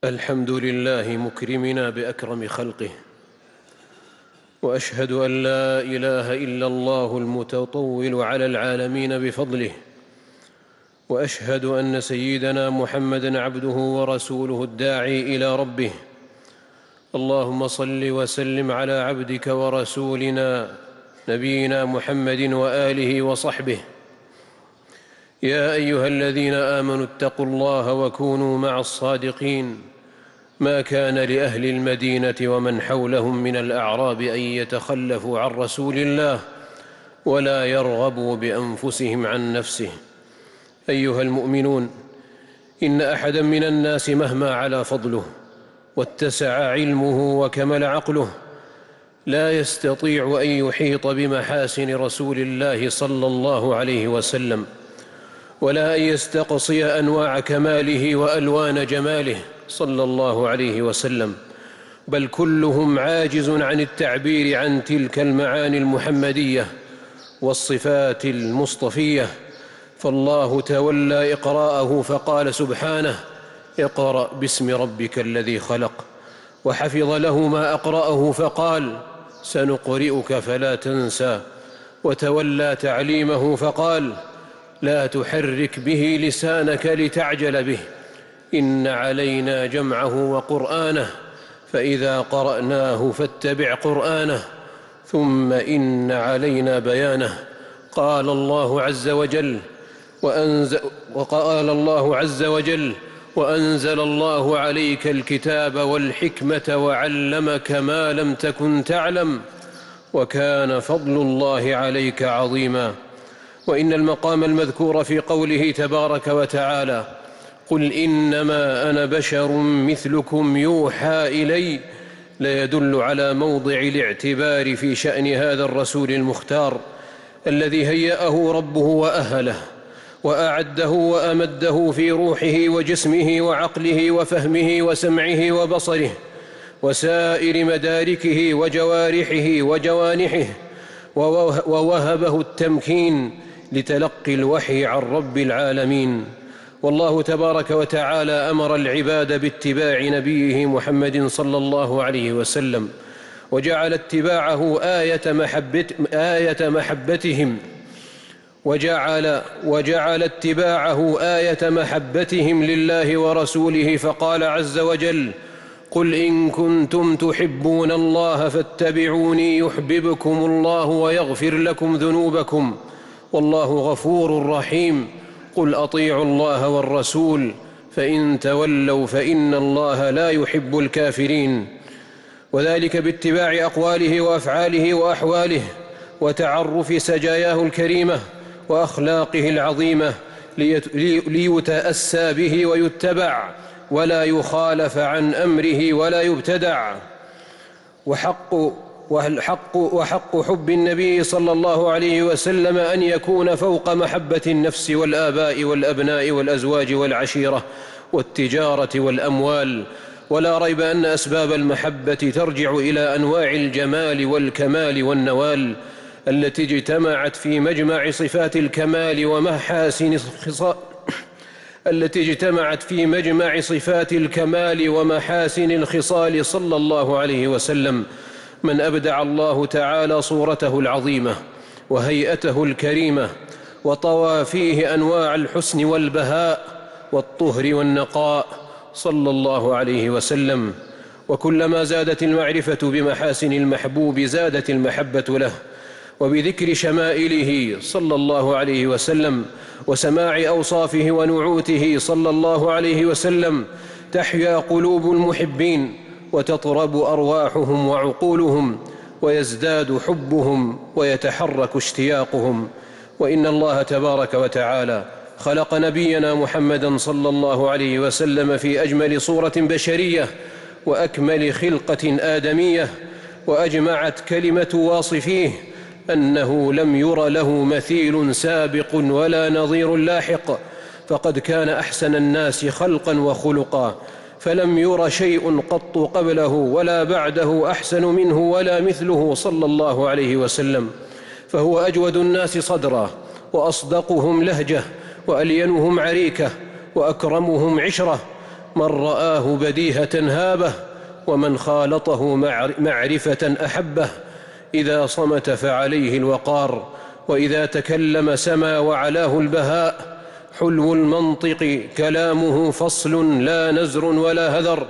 الحمد لله مكرمنا بأكرم خلقه، وأشهد أن لا إله إلا الله المتطول على العالمين بفضله، وأشهد أن سيدنا محمدًا عبده ورسوله الداعي إلى ربه. اللهم صل وسلم على عبدك ورسولنا نبينا محمد وآله وصحبه. يا أيها الذين آمنوا اتقوا الله وكونوا مع الصادقين. ما كان لأهل المدينة ومن حولهم من الأعراب أن يتخلفوا عن رسول الله ولا يرغبوا بأنفسهم عن نفسه. أيها المؤمنون، إن أحدًا من الناس مهما علا فضله واتسع علمه وكمل عقله لا يستطيع أن يحيط بمحاسن رسول الله صلى الله عليه وسلم، ولا أن يستقصي أنواع كماله وألوان جماله صلى الله عليه وسلم، بل كلهم عاجز عن التعبير عن تلك المعاني المحمدية والصفات المصطفية. فالله تولى إقراءه فقال سبحانه: اقرأ باسم ربك الذي خلق، وحفظ له ما أقرأه فقال: سنقرئك فلا تنسى، وتولى تعليمه فقال: لا تحرك به لسانك لتعجل به، إن علينا جمعه وقرآنه، فإذا قرأناه فاتبع قرآنه، ثم إن علينا بيانه. قال الله عز وجل: وأنزل الله عليك الكتاب والحكمة وعلمك ما لم تكن تعلم، وكان فضل الله عليك عظيما. وإن المقام المذكور في قوله تبارك وتعالى: قل إنما أنا بشر مثلكم يوحى إلي، ليدل على موضع الاعتبار في شأن هذا الرسول المختار الذي هيأه ربه وأهله وأعده وأمده في روحه وجسمه وعقله وفهمه وسمعه وبصره وسائر مداركه وجوارحه وجوانحه، ووهبه التمكين لتلقي الوحي عن رب العالمين. والله تبارك وتعالى أمر العباد باتباع نبيه محمد صلى الله عليه وسلم، وجعل اتباعه آية محبتهم وجعل اتباعه آية محبتهم لله ورسوله، فقال عز وجل: قل إن كنتم تحبون الله فاتبعوني يحببكم الله ويغفر لكم ذنوبكم والله غفور رحيم. قل أطيعوا الله والرسول فإن تولوا فإن الله لا يحب الكافرين. وذلك باتباع أقواله وأفعاله وأحواله وتعرف سجاياه الكريمة وأخلاقه العظيمة، ليتأسى به ويتبع ولا يخالف عن أمره ولا يبتدع. وحق حب النبي صلى الله عليه وسلم أن يكون فوق محبة النفس والآباء والأبناء والأزواج والعشيرة والتجارة والأموال. ولا ريب أن أسباب المحبة ترجع إلى أنواع الجمال والكمال والنوال التي اجتمعت في مجمع صفات الكمال ومحاسن الخصال صلى الله عليه وسلم. من أبدع الله تعالى صورته العظيمة وهيئته الكريمة، وطوى فيه أنواع الحسن والبهاء والطهر والنقاء صلى الله عليه وسلم. وكلما زادت المعرفة بمحاسن المحبوب زادت المحبة له، وبذكر شمائله صلى الله عليه وسلم وسماع أوصافه ونعوته صلى الله عليه وسلم تحيا قلوب المحبين وتطرب أرواحهم وعقولهم ويزداد حبهم ويتحرك اشتياقهم. وإن الله تبارك وتعالى خلق نبينا محمدًا صلى الله عليه وسلم في أجمل صورة بشرية وأكمل خلقة آدمية، وأجمعت كلمة واصفيه أنه لم ير له مثيل سابق ولا نظير لاحق، فقد كان أحسن الناس خلقًا وخلقًا، فلم ير شيء قط قبله ولا بعده أحسن منه ولا مثله صلى الله عليه وسلم. فهو أجود الناس صدرًا، وأصدقهم لهجة، وألينهم عريكة، وأكرمهم عشرة، من رآه بديهة هابه، ومن خالطه معرفة أحبه. إذا صمت فعليه الوقار، وإذا تكلم سما وعلاه البهاء. حلو المنطق كلامه فصل لا نزر ولا هذر،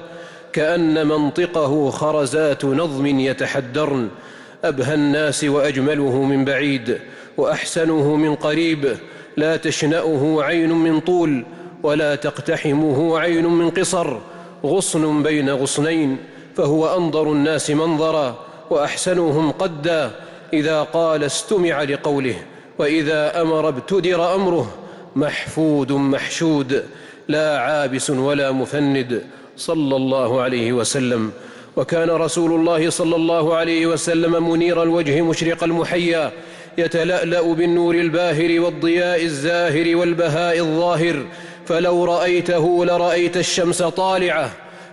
كأن منطقه خرزات نظم يتحدرن. أبهى الناس وأجمله من بعيد، وأحسنه من قريب. لا تشنأه عين من طول، ولا تقتحمه عين من قصر. غصن بين غصنين، فهو أنظر الناس منظرا وأحسنهم قدا. إذا قال استمع لقوله، وإذا أمر ابتدر أمره. محفود محشود، لا عابس ولا مفند، صلى الله عليه وسلم. وكان رسول الله صلى الله عليه وسلم منير الوجه مشرق المحيا، يتلألأ بالنور الباهر والضياء الزاهر والبهاء الظاهر. فلو رأيته لرأيت الشمس طالعة،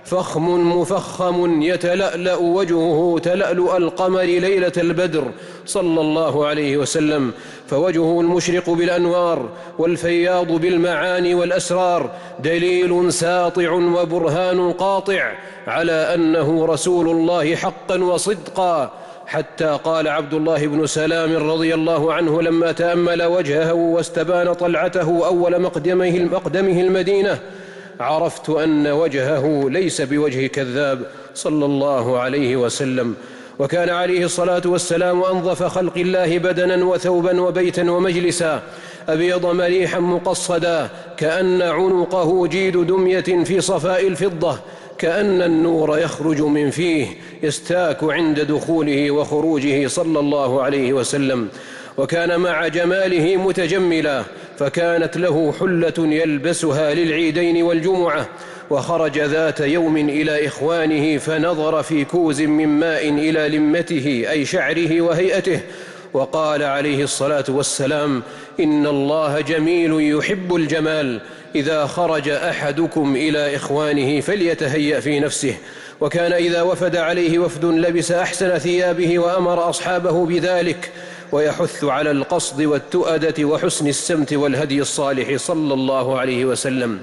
فخم مفخم يتلألأ وجهه تلألؤ القمر ليلة البدر، صلى الله عليه وسلم. فوجهه المشرق بالأنوار والفياض بالمعاني والأسرار دليل ساطع وبرهان قاطع على أنه رسول الله حقا وصدقا. حتى قال عبد الله بن سلام رضي الله عنه لما تأمل وجهه واستبان طلعته أول مقدمه المدينة: عرفت أن وجهه ليس بوجه كذاب، صلى الله عليه وسلم. وكان عليه الصلاة والسلام أنظف خلق الله بدنا وثوبا وبيتا ومجلسا، أبيض مليحا مقصدا، كأن عنقه جيد دمية في صفاء الفضة، كأن النور يخرج من فيه يستاك عند دخوله وخروجه، صلى الله عليه وسلم. وكان مع جماله متجملا، فكانت له حلة يلبسها للعيدين والجمعة. وخرج ذات يوم إلى إخوانه فنظر في كوز من ماء إلى لمته أي شعره وهيئته، وقال عليه الصلاة والسلام: إن الله جميل يحب الجمال، إذا خرج أحدكم إلى إخوانه فليتهيأ في نفسه. وكان إذا وفد عليه وفد لبس أحسن ثيابه وأمر أصحابه بذلك، ويحث على القصد والتؤدة وحسن السمت والهدي الصالح، صلى الله عليه وسلم.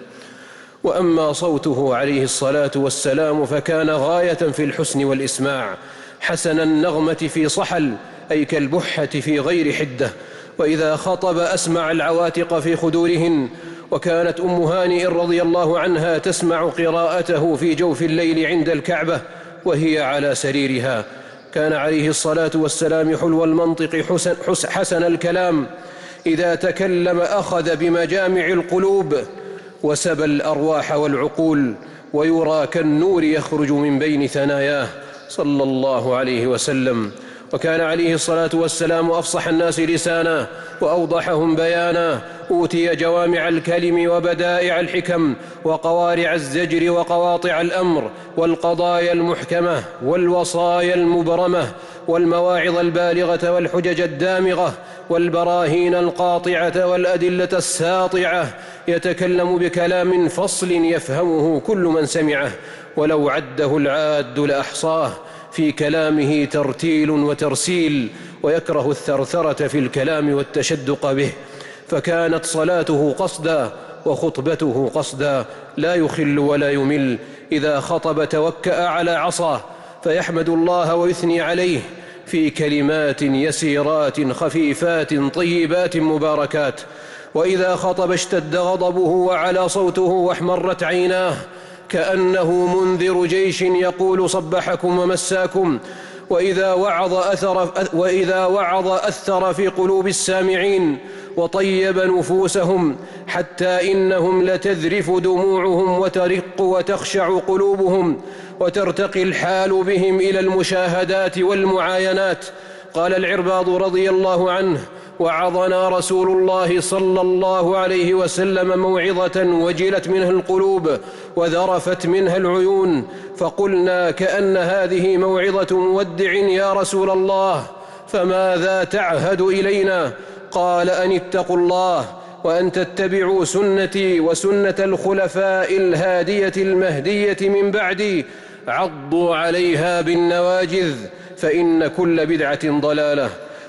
وأما صوته عليه الصلاة والسلام فكان غاية في الحسن والإسماع، حسن النغمة في صحل أي كالبحة في غير حدة، وإذا خطب أسمع العواتق في خدورهن. وكانت أم هانئ رضي الله عنها تسمع قراءته في جوف الليل عند الكعبة وهي على سريرها. كان عليه الصلاة والسلام حلو المنطق حسن الكلام، إذا تكلم أخذ بمجامع القلوب وسبى الأرواح والعقول، ويرى كالنور يخرج من بين ثناياه، صلى الله عليه وسلم. وكان عليه الصلاة والسلام أفصح الناس لسانا وأوضحهم بيانا، أوتي جوامع الكلم وبدائع الحكم وقوارع الزجر وقواطع الأمر والقضايا المحكمة والوصايا المبرمة والمواعظ البالغة والحجج الدامغة والبراهين القاطعة والأدلة الساطعة. يتكلم بكلام فصل يفهمه كل من سمعه، ولو عده العاد لأحصاه. في كلامه ترتيل وترسيل، ويكره الثرثرة في الكلام والتشدق به. فكانت صلاته قصدا وخطبته قصدا، لا يخل ولا يمل. إذا خطب توكأ على عصاه فيحمد الله ويثني عليه في كلمات يسيرات خفيفات طيبات مباركات. وإذا خطب اشتد غضبه وعلى صوته واحمرت عيناه، كأنه منذر جيش يقول صبحكم ومساكم. وإذا وعظ أثر في قلوب السامعين وطيب نفوسهم، حتى إنهم لتذرف دموعهم وترق وتخشع قلوبهم وترتقي الحال بهم إلى المشاهدات والمعاينات. قال العرباض رضي الله عنه: وعظنا رسول الله صلى الله عليه وسلم موعظة وجلت منها القلوب وذرفت منها العيون، فقلنا: كأن هذه موعظة مودع يا رسول الله، فماذا تعهد إلينا؟ قال: أن اتقوا الله، وأن تتبعوا سنتي وسنة الخلفاء الهادية المهدية من بعدي، عضوا عليها بالنواجذ، فإن كل بدعة ضلالة،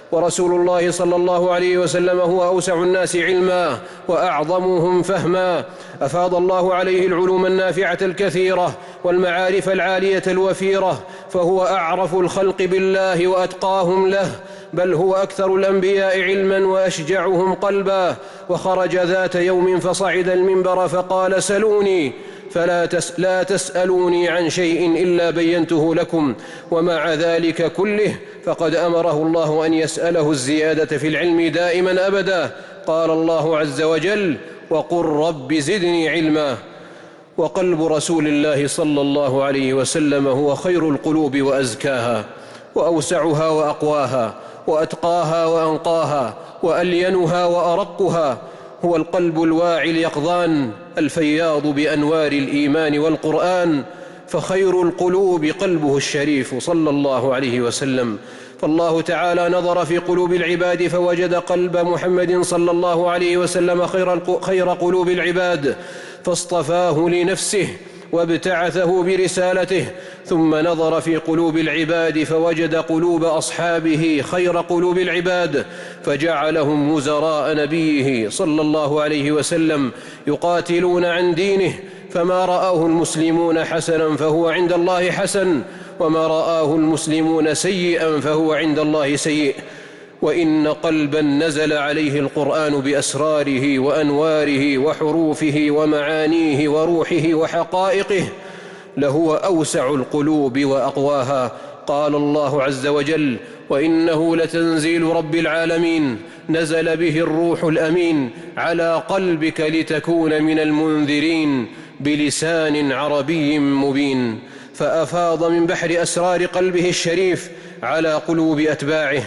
ورسول الله صلى الله عليه وسلم هو أوسع الناس علما وأعظمهم فهما، أفاض الله عليه العلوم النافعة الكثيرة والمعارف العالية الوفيرة، فهو أعرف الخلق بالله وأتقاهم له، بل هو أكثر الأنبياء علما وأشجعهم قلبا. وخرج ذات يوم فصعد المنبر فقال: سلوني لا تسألوني عن شيء إلا بينته لكم، ومع ذلك كله فقد أمره الله أن يسأله الزيادة في العلم دائما أبدا. قال الله عز وجل: وقل رب زدني علما. وقلب رسول الله صلى الله عليه وسلم هو خير القلوب وأزكاها وأوسعها وأقواها وأتقاها وأنقاها وألينها وأرقها، هو القلب الواعي اليقظان الفياض بأنوار الإيمان والقرآن، فخير القلوب قلبه الشريف صلى الله عليه وسلم. فالله تعالى نظر في قلوب العباد فوجد قلب محمد صلى الله عليه وسلم خير قلوب العباد، فاصطفاه لنفسه وابتعثه برسالته. ثم نظر في قلوب العباد فوجد قلوب أصحابه خير قلوب العباد، فجعلهم وزراء نبيه صلى الله عليه وسلم يقاتلون عن دينه، فما رآه المسلمون حسنا فهو عند الله حسن، وما رآه المسلمون سيئا فهو عند الله سيء. وإن قلبا نزل عليه القرآن بأسراره وأنواره وحروفه ومعانيه وروحه وحقائقه لهو أوسع القلوب وأقواها. قال الله عز وجل: وإنه لتنزيل رب العالمين نزل به الروح الأمين على قلبك لتكون من المنذرين بلسان عربي مبين. فأفاض من بحر أسرار قلبه الشريف على قلوب أتباعه،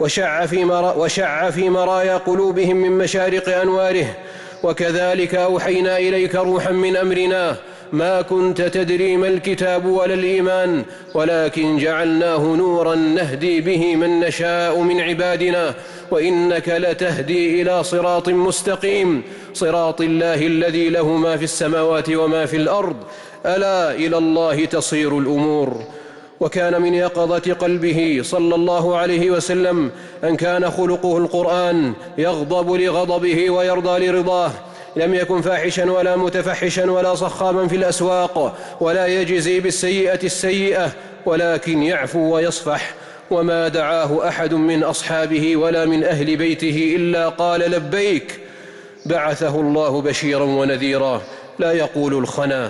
وشع في مرايا قلوبهم من مشارق أنواره. وكذلك أوحينا إليك روحا من أمرنا ما كنت تدري ما الكتاب ولا الإيمان، ولكن جعلناه نورا نهدي به من نشاء من عبادنا، وإنك لتهدي إلى صراط مستقيم، صراط الله الذي له ما في السماوات وما في الأرض، ألا إلى الله تصير الأمور. وكان من يقظة قلبه صلى الله عليه وسلم أن كان خلقه القرآن، يغضب لغضبه ويرضى لرضاه، لم يكن فاحشا ولا متفحشا ولا صخابا في الأسواق، ولا يجزي بالسيئة السيئة، ولكن يعفو ويصفح. وما دعاه أحد من أصحابه ولا من أهل بيته إلا قال لبيك، بعثه الله بشيرا ونذيرا لا يقول الخنا،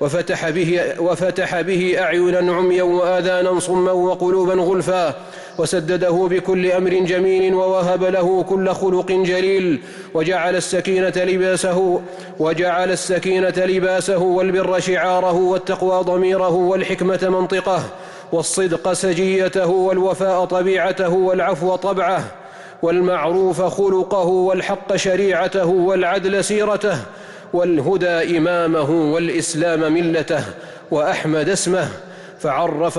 وفتح به أعينا عميا وآذانا صما وقلوبا غلفا، وسدده بكل أمر جميل، ووهب له كل خلق جليل، وجعل السكينة لباسه والبر شعاره، والتقوى ضميره، والحكمة منطقه، والصدق سجيته، والوفاء طبيعته، والعفو طبعه، والمعروف خلقه، والحق شريعته، والعدل سيرته، والهدى إمامه، والإسلام ملته، وأحمد اسمه. فعرف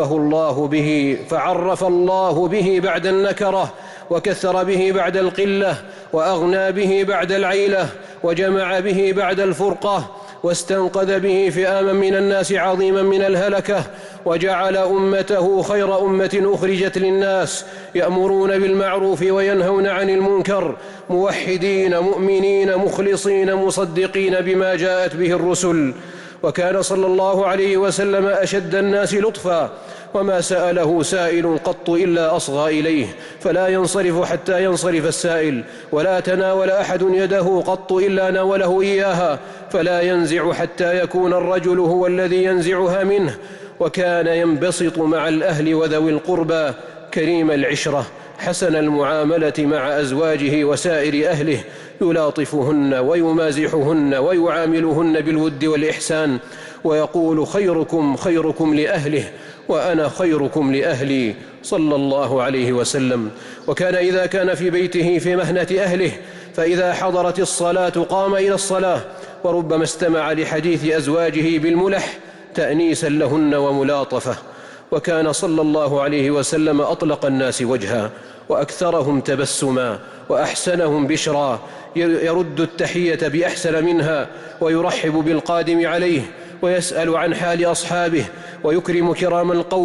الله به بعد النكرة، وكثر به بعد القلة، وأغنى به بعد العيلة، وجمع به بعد الفرقة، واستنقذ به فئاما من الناس عظيما من الهلكة، وجعل أمته خير أمة أخرجت للناس، يأمرون بالمعروف وينهون عن المنكر، موحدين مؤمنين مخلصين مصدقين بما جاءت به الرسل. وكان صلى الله عليه وسلم أشد الناس لطفا، وما سأله سائل قط إلا أصغى إليه، فلا ينصرف حتى ينصرف السائل، ولا تناول أحد يده قط إلا ناوله إياها، فلا ينزع حتى يكون الرجل هو الذي ينزعها منه. وكان ينبسط مع الأهل وذوي القربى، كريم العشرة، حسن المعاملة مع أزواجه وسائر أهله، يلاطفهن ويمازحهن ويعاملهن بالود والإحسان، ويقول: خيركم خيركم لأهله وأنا خيركم لأهلي، صلى الله عليه وسلم. وكان إذا كان في بيته في مهنة أهله، فإذا حضرت الصلاة قام إلى الصلاة، وربما استمع لحديث أزواجه بالملح تأنيسا لهن وملاطفة. وكان صلى الله عليه وسلم أطلق الناس وجها، وأكثرهم تبسما، وأحسنهم بشرا، يرد التحية بأحسن منها، ويرحب بالقادم عليه، ويسأل عن حال أصحابه، ويكرم كرام القوم،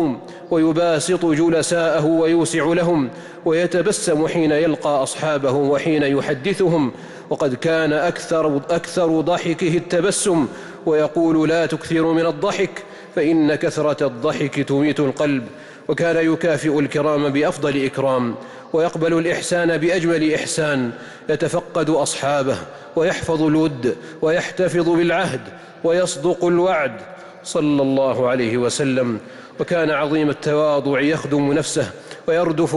ويباسط جلساءه ويوسع لهم، ويتبسم حين يلقى أصحابه وحين يحدثهم، وقد كان أكثر ضحكه التبسم، ويقول: لا تكثروا من الضحك فإن كثرة الضحك تميت القلب. وكان يكافئ الكرام بأفضل إكرام، ويقبل الإحسان بأجمل إحسان، يتفقد أصحابه ويحفظ الود ويحتفظ بالعهد ويصدق الوعد صلى الله عليه وسلم. وكان عظيم التواضع، يخدم نفسه ويردف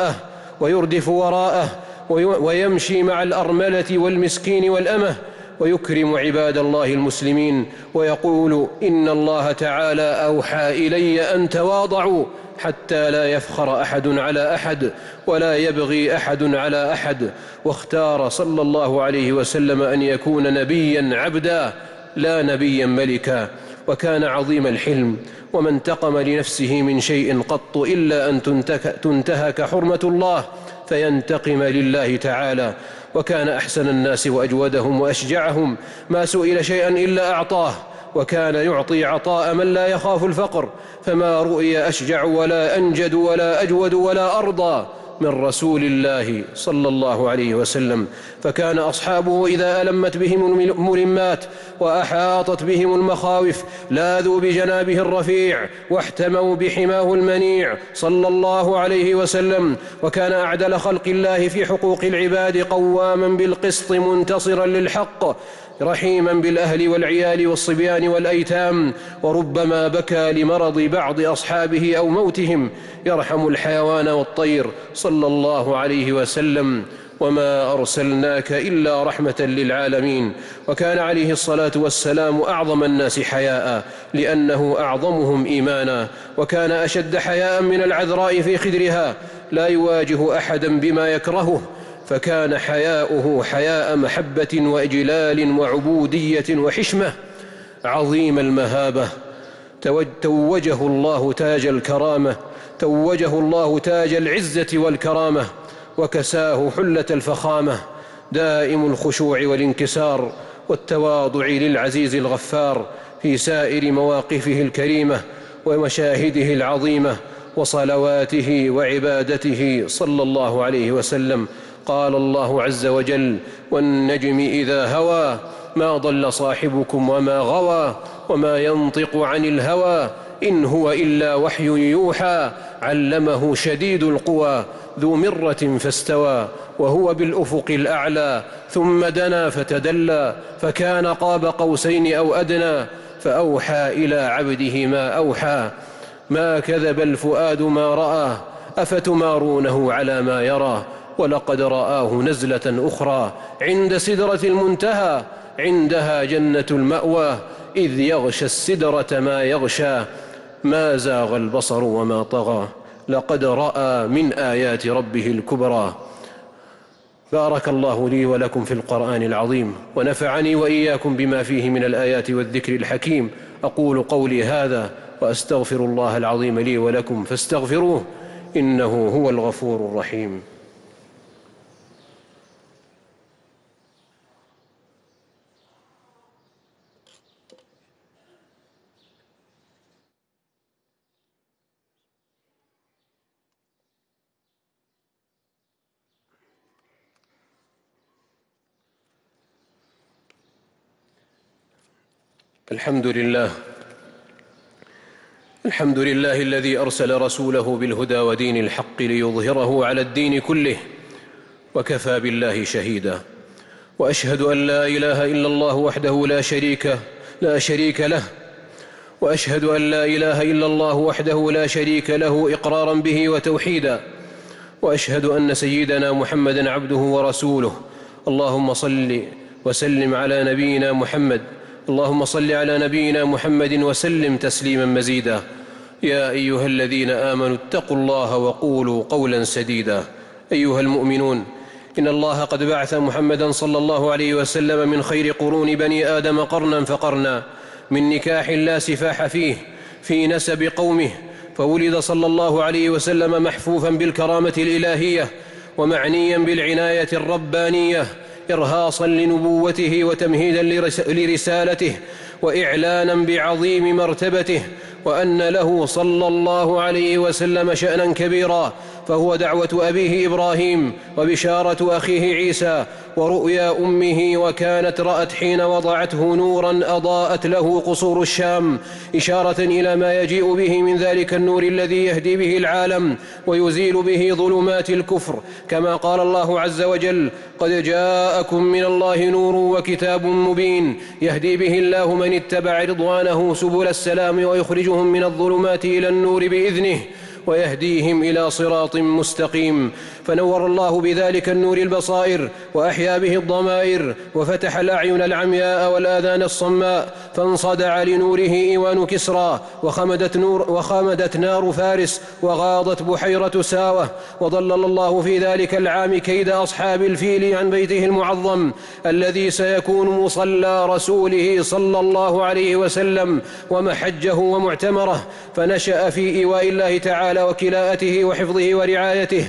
وراءه ويمشي مع الأرملة والمسكين والأمة، ويكرم عباد الله المسلمين، ويقول: إن الله تعالى أوحى إلي أن تواضعوا حتى لا يفخر أحد على أحد ولا يبغي أحد على أحد. واختار صلى الله عليه وسلم أن يكون نبيا عبدا لا نبيا ملكا. وكان عظيم الحلم، وما انتقم لنفسه من شيء قط إلا أن تنتهك حرمة الله فينتقم لله تعالى. وكان أحسن الناس وأجودهم وأشجعهم، ما سئل شيئا إلا أعطاه، وكان يعطي عطاء من لا يخاف الفقر، فما رؤي أشجع ولا أنجد ولا أجود ولا أرضى من رسول الله صلى الله عليه وسلم. فكان أصحابه إذا ألمت بهم الملمات وأحاطت بهم المخاوف لاذوا بجنابه الرفيع واحتموا بحماه المنيع صلى الله عليه وسلم. وكان أعدل خلق الله في حقوق العباد، قواما بالقسط منتصرا للحق، رحيما بالأهل والعيال والصبيان والأيتام. وربما بكى لمرض بعض أصحابه أو موتهم، يرحم الحيوان والطير صلى الله عليه وسلم: وما أرسلناك إلا رحمة للعالمين. وكان عليه الصلاة والسلام أعظم الناس حياء، لأنه أعظمهم إيمانا. وكان أشد حياء من العذراء في خدرها، لا يواجه أحدا بما يكرهه، فكان حياؤه حياء محبة وإجلال وعبودية وحشمة. عظيم المهابة، توجه الله تاج الكرامة، توجه الله تاج العزة والكرامة، وكساه حلة الفخامة. دائم الخشوع والانكسار والتواضع للعزيز الغفار في سائر مواقفه الكريمة ومشاهده العظيمة وصلواته وعبادته صلى الله عليه وسلم. قال الله عز وجل: والنجم إذا هوى ما ضل صاحبكم وما غوى وما ينطق عن الهوى إن هو إلا وحي يوحى علمه شديد القوى ذو مرة فاستوى وهو بالأفق الأعلى ثم دنا فتدلى فكان قاب قوسين أو أدنى فأوحى إلى عبده ما أوحى. ما كذب الفؤاد ما رأى أفتمارونه على ما يرى ولقد رآه نزلة أخرى عند سدرة المنتهى عندها جنة المأوى إذ يغشى السدرة ما يغشى ما زاغ البصر وما طغى لقد رأى من آيات ربه الكبرى. بارك الله لي ولكم في القرآن العظيم ونفعني وإياكم بما فيه من الآيات والذكر الحكيم. أقول قولي هذا وأستغفر الله العظيم لي ولكم فاستغفروه إنه هو الغفور الرحيم. الحمد لله الذي أرسل رسوله بالهدى ودين الحق ليظهره على الدين كله وكفى بالله شهيدا. وأشهد أن لا إله إلا الله وحده لا شريك له وأشهد أن لا إله إلا الله وحده لا شريك له إقرارا به وتوحيدا. وأشهد أن سيدنا محمدا عبده ورسوله. اللهم صل وسلم على نبينا محمد اللهم صل على نبينا محمد وسلم تسليما مزيدا. يا أيها الذين آمنوا اتقوا الله وقولوا قولا سديدا. أيها المؤمنون، إن الله قد بعث محمدا صلى الله عليه وسلم من خير قرون بني آدم قرنا فقرنا من نكاح لا سفاح فيه في نسب قومه، فولد صلى الله عليه وسلم محفوفا بالكرامة الإلهية ومعنيا بالعناية الربانية إرهاصا لنبوته وتمهيدا لرسالته وإعلانا بعظيم مرتبته وأن له صلى الله عليه وسلم شأنا كبيرا، فهو دعوة أبيه إبراهيم وبشارة أخيه عيسى ورؤيا أمه، وكانت رأت حين وضعته نورا أضاءت له قصور الشام، إشارة إلى ما يجيء به من ذلك النور الذي يهدي به العالم ويزيل به ظلمات الكفر، كما قال الله عز وجل: قد جاءكم من الله نور وكتاب مبين يهدي به الله من اتبع رضوانه سبل السلام ويخرجهم من الظلمات إلى النور بإذنه ويهديهم إلى صراط مستقيم. فنور الله بذلك النور البصائر وأحيا به الضمائر وفتح الأعين العمياء والآذان الصماء، فانصدع لنوره إيوان كسرى وخمدت نار فارس وغاضت بحيرة ساوة، وضلل الله في ذلك العام كيد أصحاب الفيل عن بيته المعظم الذي سيكون مصلى رسوله صلى الله عليه وسلم ومحجه ومعتمره، فنشأ في إيواء الله تعالى وكلاءته وحفظه ورعايته،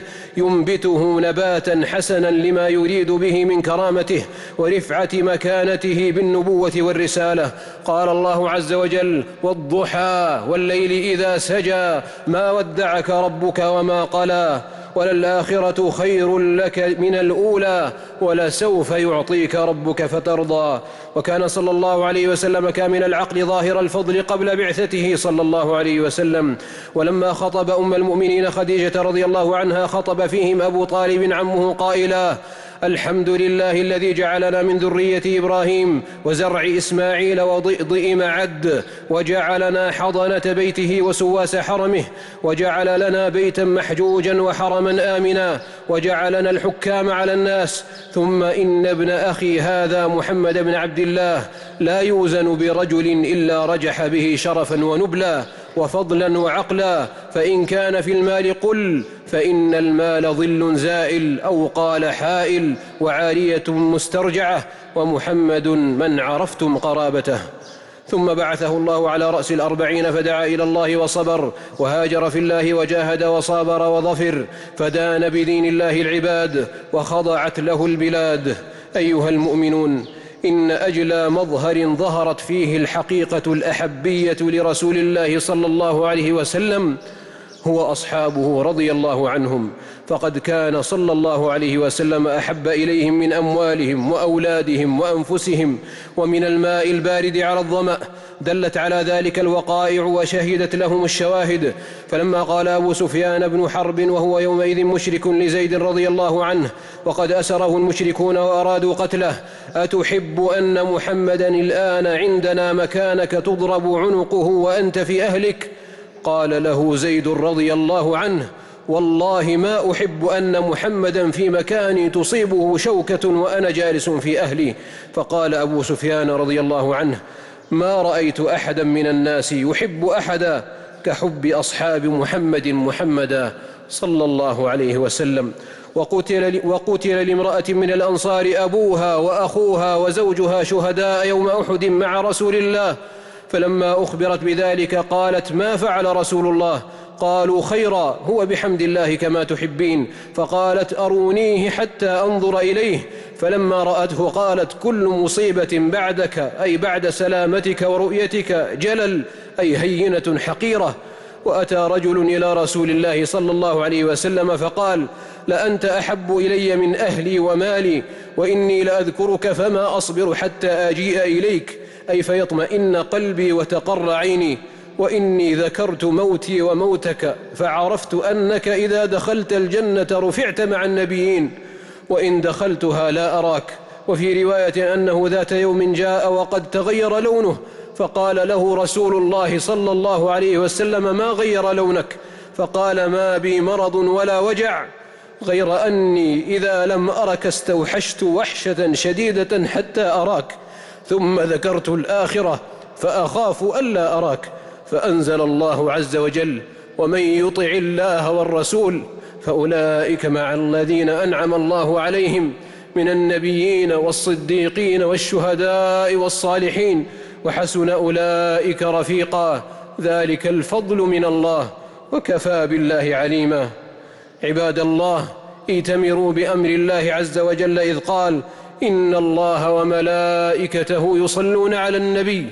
ينبته نباتا حسنا لما يريد به من كرامته ورفعة مكانته بالنبوة والرسالة. قال الله عز وجل: والضحى والليل إذا سجى ما ودعك ربك وما قلى وللآخرة خير لك من الأولى ولسوف يعطيك ربك فترضى. وكان صلى الله عليه وسلم كامل العقل ظاهر الفضل قبل بعثته صلى الله عليه وسلم، ولما خطب أم المؤمنين خديجة رضي الله عنها خطب فيهم أبو طالب عمه قائلا: الحمد لله الذي جعلنا من ذرية إبراهيم وزرع إسماعيل وضئضئ معد، وجعلنا حضنة بيته وسواس حرمه، وجعل لنا بيتا محجوجا وحرما آمنا، وجعلنا الحكام على الناس. ثم إن ابن أخي هذا محمد بن عبد الله لا يوزن برجل إلا رجح به شرفا ونبلا وفضلا وعقلا، فإن كان في المال قل فإن المال ظل زائل، أو قال حائل وعارية مسترجعة، ومحمد من عرفتم قرابته. ثم بعثه الله على رأس 40 فدعا إلى الله وصبر وهاجر في الله وجاهد وصابر وظفر، فدان بدين الله العباد وخضعت له البلاد. أيها المؤمنون، إن أجلى مظهر ظهرت فيه الحقيقة الأحبية لرسول الله صلى الله عليه وسلم هو أصحابه رضي الله عنهم، فقد كان صلى الله عليه وسلم أحب إليهم من أموالهم وأولادهم وأنفسهم ومن الماء البارد على الظمأ. دلت على ذلك الوقائع وشهدت لهم الشواهد. فلما قال أبو سفيان بن حرب وهو يومئذ مشرك لزيد رضي الله عنه وقد أسره المشركون وأرادوا قتله: أتحب أن محمدا الآن عندنا مكانك تضرب عنقه وأنت في أهلك؟ قال له زيد رضي الله عنه: والله ما أحب أن محمدا في مكاني تصيبه شوكة وأنا جالس في أهلي. فقال أبو سفيان رضي الله عنه: ما رأيت أحدا من الناس يحب أحدا كحب أصحاب محمدا صلى الله عليه وسلم. وقتل لامرأة من الأنصار أبوها وأخوها وزوجها شهداء يوم أحد مع رسول الله، فلما أخبرت بذلك قالت: ما فعل رسول الله؟ قالوا: خيرا، هو بحمد الله كما تحبين. فقالت: أرونيه حتى أنظر إليه. فلما رأته قالت: كل مصيبة بعدك أي بعد سلامتك ورؤيتك جلل أي هينة حقيرة. وأتى رجل إلى رسول الله صلى الله عليه وسلم فقال: لأنت أحب إلي من أهلي ومالي، وإني لأذكرك فما أصبر حتى أجيء إليك، أي فيطمئن قلبي وتقر عيني، وإني ذكرت موتي وموتك فعرفت أنك إذا دخلت الجنة رفعت مع النبيين، وإن دخلتها لا أراك. وفي رواية أنه ذات يوم جاء وقد تغير لونه، فقال له رسول الله صلى الله عليه وسلم: ما غير لونك؟ فقال: ما بي مرض ولا وجع، غير أني إذا لم أرك استوحشت وحشة شديدة حتى أراك، ثم ذكرت الآخرة فأخاف ألا أراك. فأنزل الله عز وجل: ومن يطع الله والرسول فأولئك مع الذين أنعم الله عليهم من النبيين والصديقين والشهداء والصالحين وحسن أولئك رفيقا، ذلك الفضل من الله وكفى بالله عليما. عباد الله، ائتمروا بأمر الله عز وجل إذ قال: إن الله وملائكته يصلون على النبي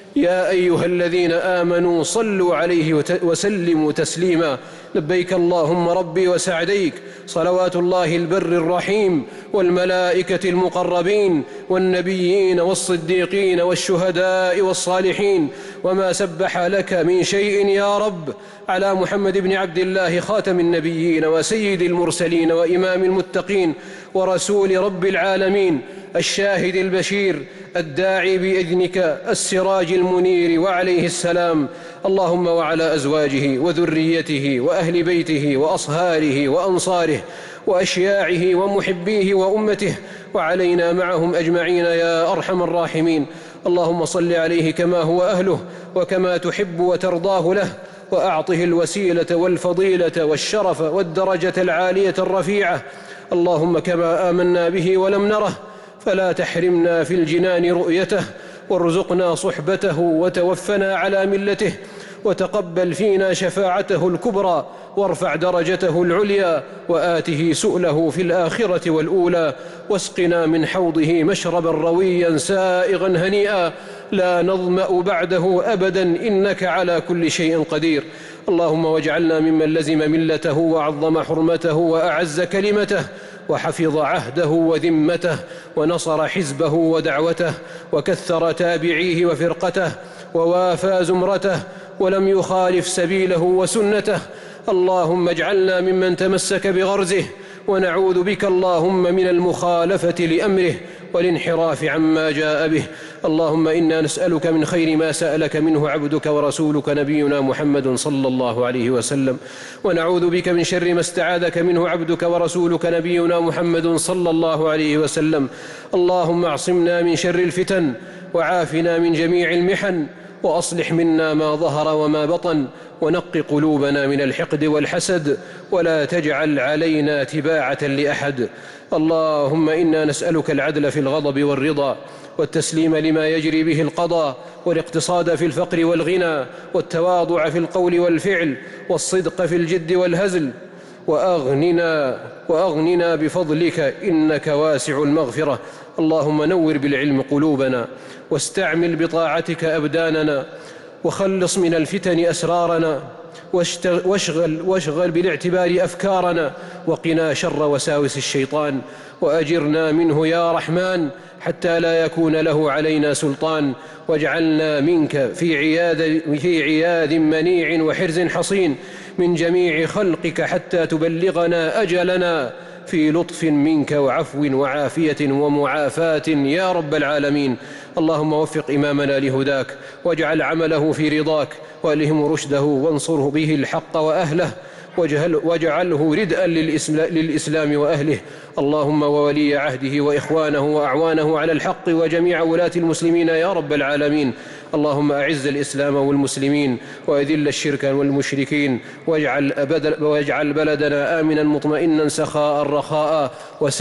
يا أيها الذين آمنوا صلوا عليه وسلموا تسليما. لبيك اللهم ربي وسعديك، صلوات الله البر الرحيم والملائكة المقربين والنبيين والصديقين والشهداء والصالحين، وما سبح لك من شيء يا رب، على محمد بن عبد الله خاتم النبيين وسيد المرسلين وإمام المتقين ورسول رب العالمين، الشاهد البشير الداعي بإذنك السراج المنير، وعليه السلام. اللهم وعلى أزواجه وذريته وأهل بيته وأصهاره وأنصاره وأشياعه ومحبيه وأمته، وعلينا معهم أجمعين يا أرحم الراحمين. اللهم صل عليه كما هو أهله وكما تحب وترضاه له، وأعطه الوسيلة والفضيلة والشرف والدرجة العالية الرفيعة. اللهم كما آمنا به ولم نره فلا تحرمنا في الجنان رؤيته، وارزقنا صحبته وتوفنا على ملته، وتقبل فينا شفاعته الكبرى، وارفع درجته العليا، وآته سؤله في الآخرة والأولى، واسقنا من حوضه مشربا رويا سائغا هنيئا لا نظمأ بعده أبدا، إنك على كل شيء قدير. اللهم واجعلنا ممن لزم ملته وعظم حرمته وأعز كلمته وحفظ عهده وذمته ونصر حزبه ودعوته وكثر تابعيه وفرقته ووافى زمرته ولم يخالف سبيله وسنته. اللهم اجعلنا ممن تمسك بغرزه، ونعوذ بك اللهم من المخالفة لأمره والانحراف عما جاء به. اللهم إنا نسألك من خير ما سألك منه عبدك ورسولك نبينا محمد صلى الله عليه وسلم، ونعوذ بك من شر ما استعاذك منه عبدك ورسولك نبينا محمد صلى الله عليه وسلم. اللهم اعصمنا من شر الفتن، وعافنا من جميع المحن، وأصلح منا ما ظهر وما بطن، ونق قلوبنا من الحقد والحسد، ولا تجعل علينا تباعة لأحد. اللهم إنا نسألك العدل في الغضب والرضا، والتسليم لما يجري به القضاء، والاقتصاد في الفقر والغنى، والتواضع في القول والفعل، والصدق في الجد والهزل، وأغننا بفضلك إنك واسع المغفرة. اللهم نور بالعلم قلوبنا، واستعمل بطاعتك أبداننا، وخلص من الفتن أسرارنا، واشغل بالاعتبار أفكارنا، وقنا شر وساوس الشيطان، وأجرنا منه يا رحمن حتى لا يكون له علينا سلطان. واجعلنا منك في عياذ منيع وحرز حصين من جميع خلقك حتى تبلغنا أجلنا في لطف منك وعفو وعافية ومعافاة يا رب العالمين. اللهم وفق إمامنا لهداك، واجعل عمله في رضاك، وألهم رشده، وانصره به الحق وأهله، واجعله ردءا للإسلام وأهله. اللهم وولي عهده وإخوانه وأعوانه على الحق وجميع ولاة المسلمين يا رب العالمين. اللهم أعز الإسلام والمسلمين، وأذل الشرك والمشركين، واجعل بلدنا آمنا مطمئنا سخاء رخاء،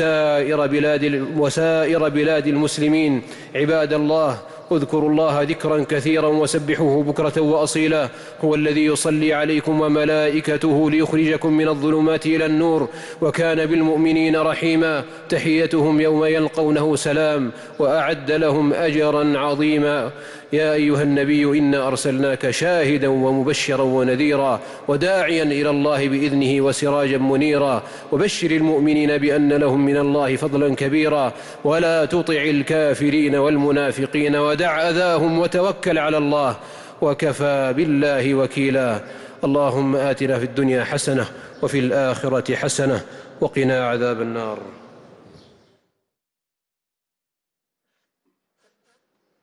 وسائر بلاد المسلمين. عباد الله، اذكروا الله ذكرا كثيرا وسبحوه بكرة وأصيلا. هو الذي يصلي عليكم وملائكته ليخرجكم من الظلمات إلى النور، وكان بالمؤمنين رحيما. تحيتهم يوم يلقونه سلام، وأعد لهم أجرا عظيما. يا أيها النبي إنا أرسلناك شاهدا ومبشرا ونذيرا، وداعيا إلى الله بإذنه وسراجا منيرا، وبشر المؤمنين بأن لهم من الله فضلا كبيرا. ولا تطع الكافرين والمنافقين، ودع أذاهم، وتوكل على الله، وكفى بالله وكيلا. اللهم آتنا في الدنيا حسنة وفي الآخرة حسنة وقنا عذاب النار.